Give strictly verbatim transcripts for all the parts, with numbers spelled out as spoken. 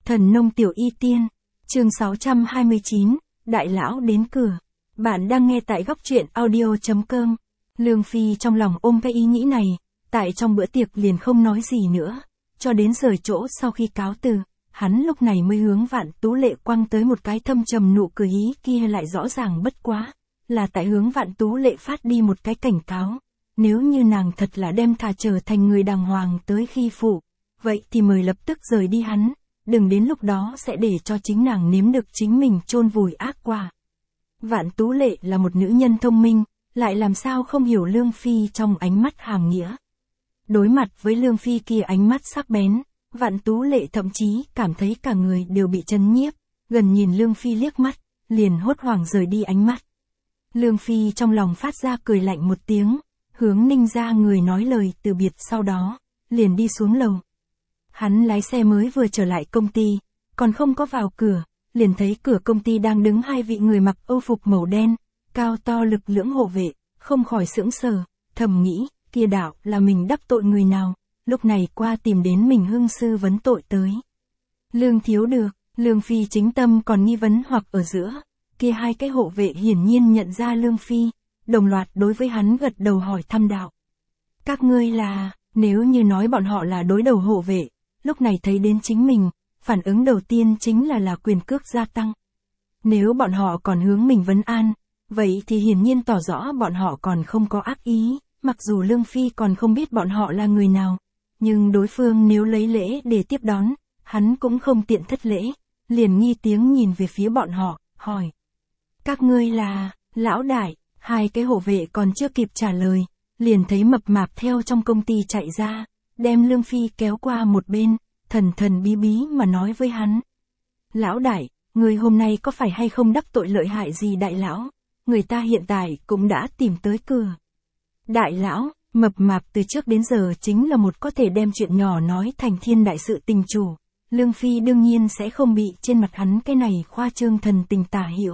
Thần nông tiểu y tiên, chương sáu trăm hai mươi chín, đại lão đến cửa. Bạn đang nghe tại góc truyện audio chấm com. Lương Phi trong lòng ôm cái ý nghĩ này, tại trong bữa tiệc liền không nói gì nữa, cho đến rời chỗ sau khi cáo từ, hắn lúc này mới hướng Vạn Tú Lệ quăng tới một cái thâm trầm nụ cười, ý kia lại rõ ràng bất quá, là tại hướng Vạn Tú Lệ phát đi một cái cảnh cáo, nếu như nàng thật là đem thà trở thành người đàng hoàng tới khi phụ, vậy thì mời lập tức rời đi hắn, đừng đến lúc đó sẽ để cho chính nàng nếm được chính mình chôn vùi ác quả. Vạn Tú Lệ là một nữ nhân thông minh, lại làm sao không hiểu Lương Phi trong ánh mắt hàm nghĩa. Đối mặt với Lương Phi kia ánh mắt sắc bén, Vạn Tú Lệ thậm chí cảm thấy cả người đều bị chấn nhiếp, gần nhìn Lương Phi liếc mắt, liền hốt hoảng rời đi ánh mắt. Lương Phi trong lòng phát ra cười lạnh một tiếng, hướng Ninh ra người nói lời từ biệt, sau đó liền đi xuống lầu. Hắn lái xe mới vừa trở lại công ty, còn không có vào cửa, liền thấy cửa công ty đang đứng hai vị người mặc âu phục màu đen, cao to lực lưỡng hộ vệ, không khỏi sững sờ, thầm nghĩ, kia đạo là mình đắc tội người nào, lúc này qua tìm đến mình hưng sư vấn tội tới. Lương thiếu được, Lương Phi chính tâm còn nghi vấn hoặc ở giữa, kia hai cái hộ vệ hiển nhiên nhận ra Lương Phi, đồng loạt đối với hắn gật đầu hỏi thăm đạo. Các ngươi là, nếu như nói bọn họ là đối đầu hộ vệ, lúc này thấy đến chính mình, phản ứng đầu tiên chính là là quyền cước gia tăng. Nếu bọn họ còn hướng mình vấn an, vậy thì hiển nhiên tỏ rõ bọn họ còn không có ác ý, mặc dù Lương Phi còn không biết bọn họ là người nào, nhưng đối phương nếu lấy lễ để tiếp đón, hắn cũng không tiện thất lễ, liền nghi tiếng nhìn về phía bọn họ, hỏi. Các ngươi là, lão đại, hai cái hộ vệ còn chưa kịp trả lời, liền thấy mập mạp theo trong công ty chạy ra, đem Lương Phi kéo qua một bên, thần thần bí bí mà nói với hắn. Lão đại, người hôm nay có phải hay không đắc tội lợi hại gì đại lão, người ta hiện tại cũng đã tìm tới cửa. Đại lão, mập mạp từ trước đến giờ chính là một có thể đem chuyện nhỏ nói thành thiên đại sự tình chủ, Lương Phi đương nhiên sẽ không bị trên mặt hắn cái này khoa trương thần tình tả hiểu.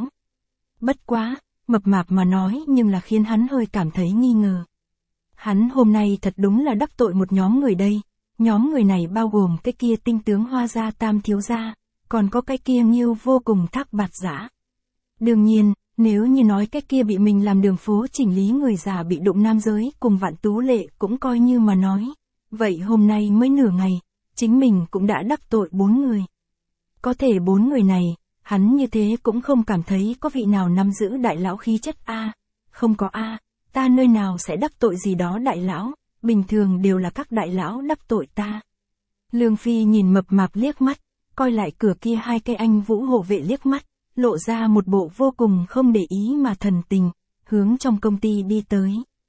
Bất quá, mập mạp mà nói nhưng là khiến hắn hơi cảm thấy nghi ngờ. Hắn hôm nay thật đúng là đắc tội một nhóm người đây, nhóm người này bao gồm cái kia tinh tướng Hoa gia tam thiếu gia, còn có cái kia nghiêu vô cùng thác bạt dã. Đương nhiên, nếu như nói cái kia bị mình làm đường phố chỉnh lý người già bị đụng nam giới cùng Vạn Tú Lệ cũng coi như mà nói, vậy hôm nay mới nửa ngày, chính mình cũng đã đắc tội bốn người. Có thể bốn người này, hắn như thế cũng không cảm thấy có vị nào nắm giữ đại lão khí chất a, không có a, ta nơi nào sẽ đắc tội gì đó đại lão, bình thường đều là các đại lão đắc tội ta. Lương Phi nhìn mập mạp liếc mắt, coi lại cửa kia hai cây anh vũ hộ vệ liếc mắt, lộ ra một bộ vô cùng không để ý mà thần tình, hướng trong công ty đi tới.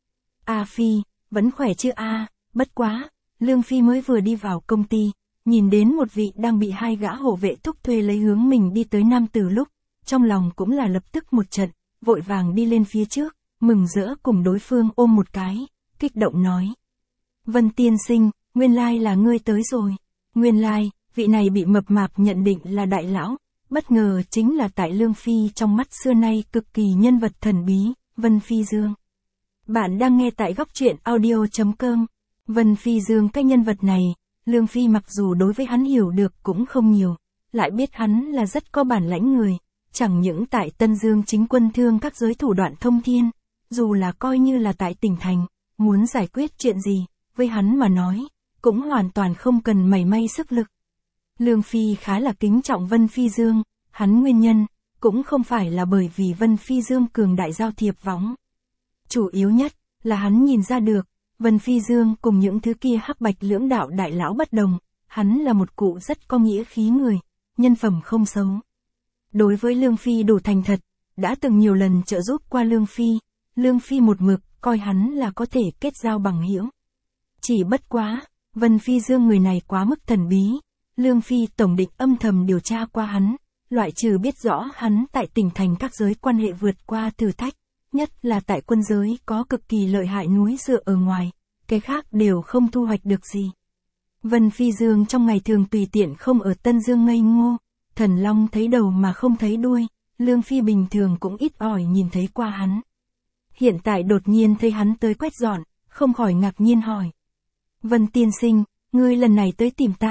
A Phi, vẫn khỏe chứ a? Bất quá, Lương Phi mới vừa đi vào công ty, nhìn đến một vị đang bị hai gã hộ vệ thúc thuê lấy hướng mình đi tới nam tử lúc, trong lòng cũng là lập tức một trận, vội vàng đi lên phía trước, mừng rỡ cùng đối phương ôm một cái, kích động nói. Vân tiên sinh, nguyên lai là ngươi tới rồi. Nguyên lai, vị này bị mập mạp nhận định là đại lão, bất ngờ chính là tại Lương Phi trong mắt xưa nay cực kỳ nhân vật thần bí, Vân Phi Dương. Bạn đang nghe tại góc truyện audio chấm com. Vân Phi Dương cái nhân vật này, Lương Phi mặc dù đối với hắn hiểu được cũng không nhiều, lại biết hắn là rất có bản lãnh người, chẳng những tại Tân Dương chính quân thương các giới thủ đoạn thông thiên, dù là coi như là tại tỉnh thành, muốn giải quyết chuyện gì, với hắn mà nói, cũng hoàn toàn không cần mảy may sức lực. Lương Phi khá là kính trọng Vân Phi Dương, hắn nguyên nhân, cũng không phải là bởi vì Vân Phi Dương cường đại giao thiệp võng. Chủ yếu nhất, là hắn nhìn ra được, Vân Phi Dương cùng những thứ kia hắc bạch lưỡng đạo đại lão bất đồng, hắn là một cụ rất có nghĩa khí người, nhân phẩm không xấu. Đối với Lương Phi đủ thành thật, đã từng nhiều lần trợ giúp qua Lương Phi, Lương Phi một mực, coi hắn là có thể kết giao bằng hữu. Chỉ bất quá, Vân Phi Dương người này quá mức thần bí, Lương Phi tổng định âm thầm điều tra qua hắn, loại trừ biết rõ hắn tại tỉnh thành các giới quan hệ vượt qua thử thách, nhất là tại quân giới có cực kỳ lợi hại núi dựa ở ngoài, cái khác đều không thu hoạch được gì. Vân Phi Dương trong ngày thường tùy tiện không ở Tân Dương ngây ngô, thần long thấy đầu mà không thấy đuôi, Lương Phi bình thường cũng ít ỏi nhìn thấy qua hắn. Hiện tại đột nhiên thấy hắn tới quét dọn, không khỏi ngạc nhiên hỏi. Vân tiên sinh, ngươi lần này tới tìm ta,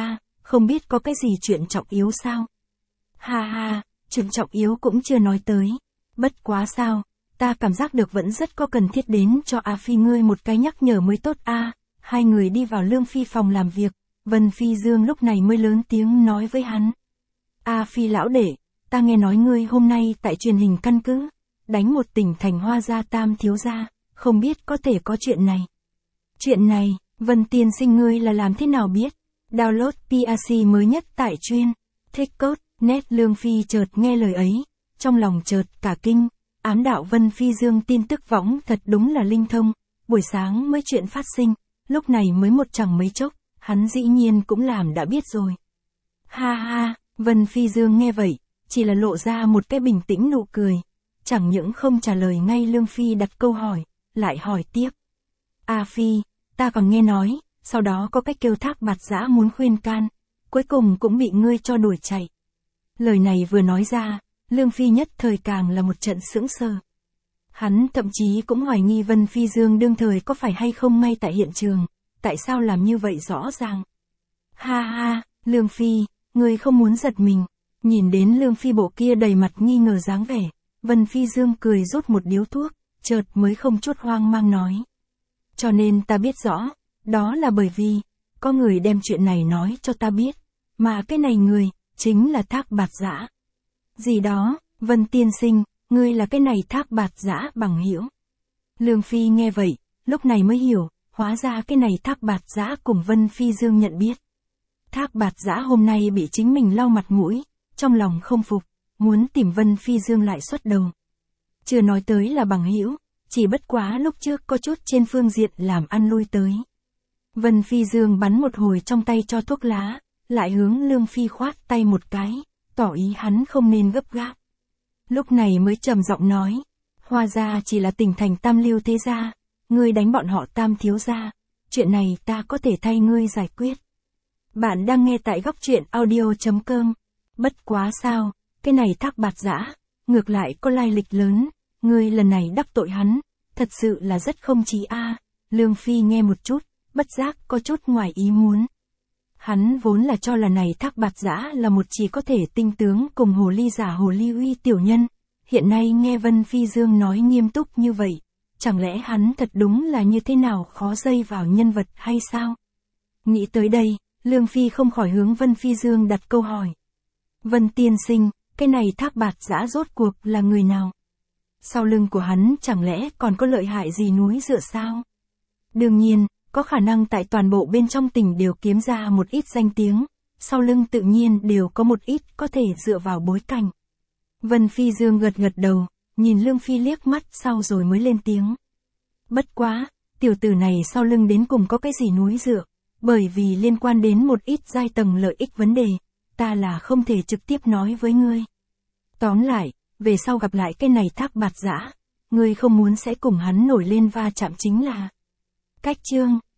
không biết có cái gì chuyện trọng yếu sao? Ha ha, chuyện trọng yếu cũng chưa nói tới. Bất quá sao, ta cảm giác được vẫn rất có cần thiết đến cho A Phi ngươi một cái nhắc nhở mới tốt a. Hai người đi vào Lương Phi phòng làm việc, Vân Phi Dương lúc này mới lớn tiếng nói với hắn. A Phi lão đệ, ta nghe nói ngươi hôm nay tại truyền hình căn cứ, đánh một tỉnh thành Hoa gia tam thiếu gia, không biết có thể có chuyện này. Chuyện này, Vân tiên sinh ngươi là làm thế nào biết? Download pê a xê mới nhất tại chuyên. Thích cốt, net Lương Phi chợt nghe lời ấy, trong lòng chợt cả kinh, ám đạo Vân Phi Dương tin tức võng thật đúng là linh thông, buổi sáng mới chuyện phát sinh, lúc này mới một chẳng mấy chốc, hắn dĩ nhiên cũng làm đã biết rồi. Ha ha, Vân Phi Dương nghe vậy, chỉ là lộ ra một cái bình tĩnh nụ cười, chẳng những không trả lời ngay Lương Phi đặt câu hỏi, lại hỏi tiếp. A Phi, ta còn nghe nói, sau đó có cách kêu Thác Bạt Giã muốn khuyên can, cuối cùng cũng bị ngươi cho đuổi chạy. Lời này vừa nói ra, Lương Phi nhất thời càng là một trận sững sờ. Hắn thậm chí cũng hoài nghi Vân Phi Dương đương thời có phải hay không ngay tại hiện trường, tại sao làm như vậy rõ ràng. Ha ha, Lương Phi, ngươi không muốn giật mình, nhìn đến Lương Phi bộ kia đầy mặt nghi ngờ dáng vẻ, Vân Phi Dương cười rút một điếu thuốc, chợt mới không chút hoang mang nói. Cho nên ta biết rõ, đó là bởi vì, có người đem chuyện này nói cho ta biết, mà cái này người, chính là Thác Bạt Giã. Gì đó, Vân tiên sinh, ngươi là cái này Thác Bạt Giã bằng hữu. Lương Phi nghe vậy, lúc này mới hiểu, hóa ra cái này Thác Bạt Giã cùng Vân Phi Dương nhận biết. Thác Bạt Giã hôm nay bị chính mình lau mặt mũi, trong lòng không phục, muốn tìm Vân Phi Dương lại xuất đầu. Chưa nói tới là bằng hữu, chỉ bất quá lúc trước có chút trên phương diện làm ăn lui tới. Vân Phi Dương bắn một hồi trong tay cho thuốc lá, lại hướng Lương Phi khoát tay một cái, tỏ ý hắn không nên gấp gáp. Lúc này mới trầm giọng nói, Hoa gia chỉ là tỉnh thành tam lưu thế gia, ngươi đánh bọn họ tam thiếu gia, chuyện này ta có thể thay ngươi giải quyết. Bạn đang nghe tại góc truyện audio chấm com. Bất quá sao, cái này Thác Bạt Giã, ngược lại có lai lịch lớn, ngươi lần này đắc tội hắn, thật sự là rất không chí a. Lương Phi nghe một chút, bất giác có chút ngoài ý muốn. Hắn vốn là cho là này Thác Bạt Giã là một chỉ có thể tinh tướng cùng hồ ly giả hồ ly uy tiểu nhân, hiện nay nghe Vân Phi Dương nói nghiêm túc như vậy, chẳng lẽ hắn thật đúng là như thế nào khó dây vào nhân vật hay sao? Nghĩ tới đây, Lương Phi không khỏi hướng Vân Phi Dương đặt câu hỏi. Vân tiên sinh, cái này Thác Bạt Giã rốt cuộc là người nào? Sau lưng của hắn chẳng lẽ còn có lợi hại gì núi dựa sao? Đương nhiên, có khả năng tại toàn bộ bên trong tỉnh đều kiếm ra một ít danh tiếng, sau lưng tự nhiên đều có một ít có thể dựa vào bối cảnh. Vân Phi Dương gật gật đầu, nhìn Lương Phi liếc mắt sau rồi mới lên tiếng. Bất quá, tiểu tử này sau lưng đến cùng có cái gì núi dựa, bởi vì liên quan đến một ít giai tầng lợi ích vấn đề, ta là không thể trực tiếp nói với ngươi. Tóm lại, về sau gặp lại cái này Thác Bạt Giã, ngươi không muốn sẽ cùng hắn nổi lên va chạm chính là. Cách chương